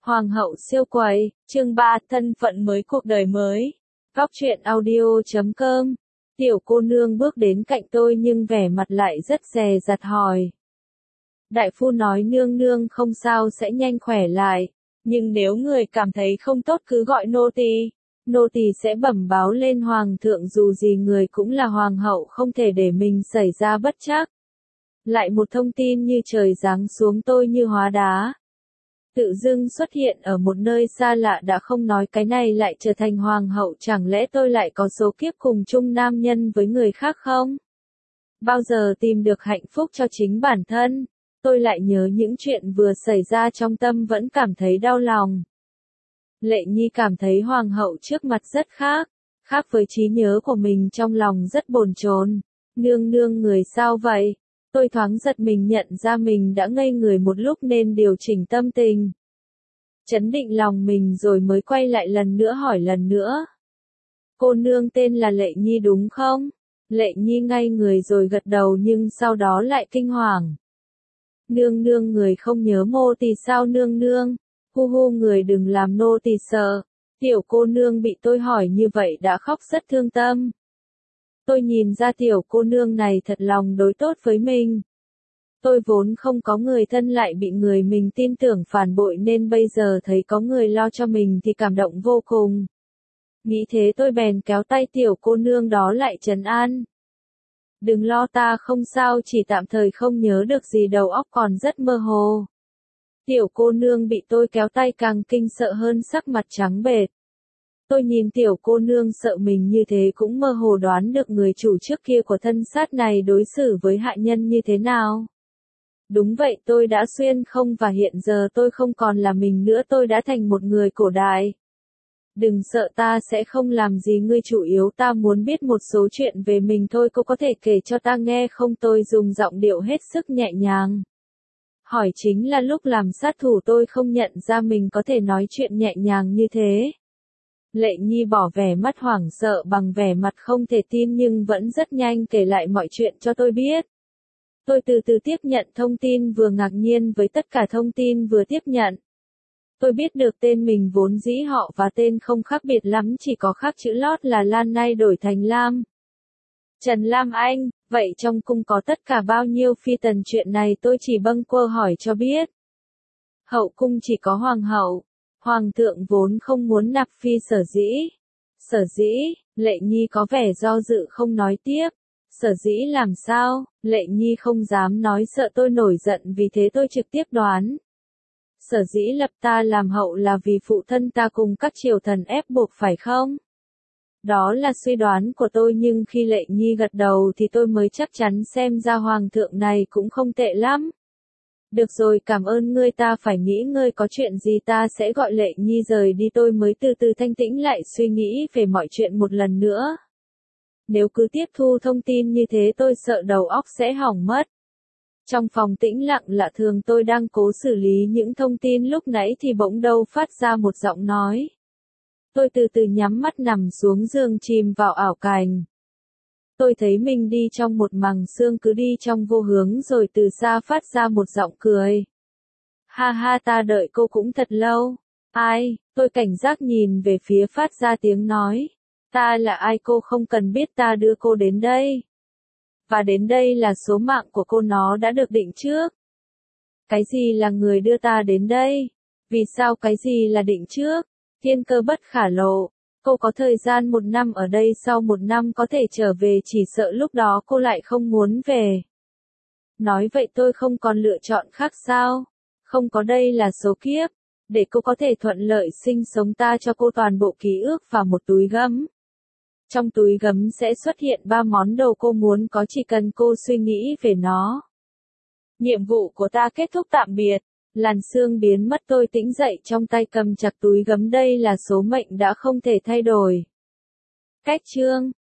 Hoàng hậu siêu quầy, chương 3, thân phận mới cuộc đời mới. Góc truyện audio.com. Tiểu cô nương bước đến cạnh tôi nhưng vẻ mặt lại rất dè dặt hỏi. Đại phu nói nương nương không sao sẽ nhanh khỏe lại, nhưng nếu người cảm thấy không tốt cứ gọi nô tỳ sẽ bẩm báo lên hoàng thượng, dù gì người cũng là hoàng hậu không thể để mình xảy ra bất trắc. Lại một thông tin như trời giáng xuống tôi như hóa đá. Tự dưng xuất hiện ở một nơi xa lạ đã không nói cái này lại trở thành hoàng hậu, chẳng lẽ tôi lại có số kiếp cùng chung nam nhân với người khác không? Bao giờ tìm được hạnh phúc cho chính bản thân? Tôi lại nhớ những chuyện vừa xảy ra trong tâm vẫn cảm thấy đau lòng. Lệ Nhi cảm thấy hoàng hậu trước mặt rất khác với trí nhớ của mình trong lòng rất bồn chồn. Nương nương người sao vậy? Tôi thoáng giật mình nhận ra mình đã ngây người một lúc nên điều chỉnh tâm tình. Chấn định lòng mình rồi mới quay lại lần nữa hỏi lần nữa. Cô nương tên là Lệ Nhi đúng không? Lệ Nhi ngay người rồi gật đầu nhưng sau đó lại kinh hoàng. Nương nương người không nhớ mô tỳ sao nương nương? Hu hu người đừng làm nô tỳ sợ. Tiểu cô nương bị tôi hỏi như vậy đã khóc rất thương tâm. Tôi nhìn ra tiểu cô nương này thật lòng đối tốt với mình. Tôi vốn không có người thân lại bị người mình tin tưởng phản bội nên bây giờ thấy có người lo cho mình thì cảm động vô cùng. Nghĩ thế tôi bèn kéo tay tiểu cô nương đó lại trấn an. Đừng lo, ta không sao, chỉ tạm thời không nhớ được gì, đầu óc còn rất mơ hồ. Tiểu cô nương bị tôi kéo tay càng kinh sợ hơn, sắc mặt trắng bệch. Tôi nhìn tiểu cô nương sợ mình như thế cũng mơ hồ đoán được người chủ trước kia của thân sát này đối xử với hạ nhân như thế nào. Đúng vậy, tôi đã xuyên không và hiện giờ tôi không còn là mình nữa, tôi đã thành một người cổ đại. Đừng sợ, ta sẽ không làm gì ngươi, chủ yếu ta muốn biết một số chuyện về mình thôi, cô có thể kể cho ta nghe không? Tôi dùng giọng điệu hết sức nhẹ nhàng. Hỏi chính là lúc làm sát thủ tôi không nhận ra mình có thể nói chuyện nhẹ nhàng như thế. Lệ Nhi bỏ vẻ mắt hoảng sợ bằng vẻ mặt không thể tin nhưng vẫn rất nhanh kể lại mọi chuyện cho tôi biết. Tôi từ từ tiếp nhận thông tin, vừa ngạc nhiên với tất cả thông tin vừa tiếp nhận. Tôi biết được tên mình vốn dĩ họ và tên không khác biệt lắm, chỉ có khác chữ lót là Lan, nay đổi thành Lam. Trần Lam Anh, vậy trong cung có tất cả bao nhiêu phi tần? Chuyện này tôi chỉ bâng quơ hỏi cho biết. Hậu cung chỉ có hoàng hậu. Hoàng thượng vốn không muốn nạp phi. Sở dĩ, Lệ Nhi có vẻ do dự không nói tiếp. Sở dĩ làm sao? Lệ Nhi không dám nói, sợ tôi nổi giận, vì thế tôi trực tiếp đoán. Sở dĩ lập ta làm hậu là vì phụ thân ta cùng các triều thần ép buộc phải không? Đó là suy đoán của tôi nhưng khi Lệ Nhi gật đầu thì tôi mới chắc chắn, xem ra hoàng thượng này cũng không tệ lắm. Được rồi, cảm ơn ngươi, ta phải nghĩ ngơi, có chuyện gì ta sẽ gọi Lệ Nhi rời đi. Tôi mới từ từ thanh tĩnh lại, suy nghĩ về mọi chuyện một lần nữa. Nếu cứ tiếp thu thông tin như thế tôi sợ đầu óc sẽ hỏng mất. Trong phòng tĩnh lặng lạ thường tôi đang cố xử lý những thông tin lúc nãy thì bỗng đâu phát ra một giọng nói. Tôi từ từ nhắm mắt nằm xuống giường chìm vào ảo cảnh. Tôi thấy mình đi trong một màng sương, cứ đi trong vô hướng, rồi từ xa phát ra một giọng cười. Ha ha, ta đợi cô cũng thật lâu. Ai? Tôi cảnh giác nhìn về phía phát ra tiếng nói. Ta là ai? Cô không cần biết, ta đưa cô đến đây. Và đến đây là số mạng của cô, nó đã được định trước. Cái gì là người đưa ta đến đây? Vì sao? Cái gì là định trước? Thiên cơ bất khả lộ. Cô có thời gian 1 năm ở đây, sau 1 năm có thể trở về, chỉ sợ lúc đó cô lại không muốn về. Nói vậy tôi không còn lựa chọn khác sao? Không có, đây là số kiếp. Để cô có thể thuận lợi sinh sống, ta cho cô toàn bộ ký ức và một túi gấm. Trong túi gấm sẽ xuất hiện 3 món đồ cô muốn có, chỉ cần cô suy nghĩ về nó. Nhiệm vụ của ta kết thúc, tạm biệt. Làn sương biến mất, tôi tỉnh dậy trong tay cầm chặt túi gấm, đây là số mệnh đã không thể thay đổi. Cách chương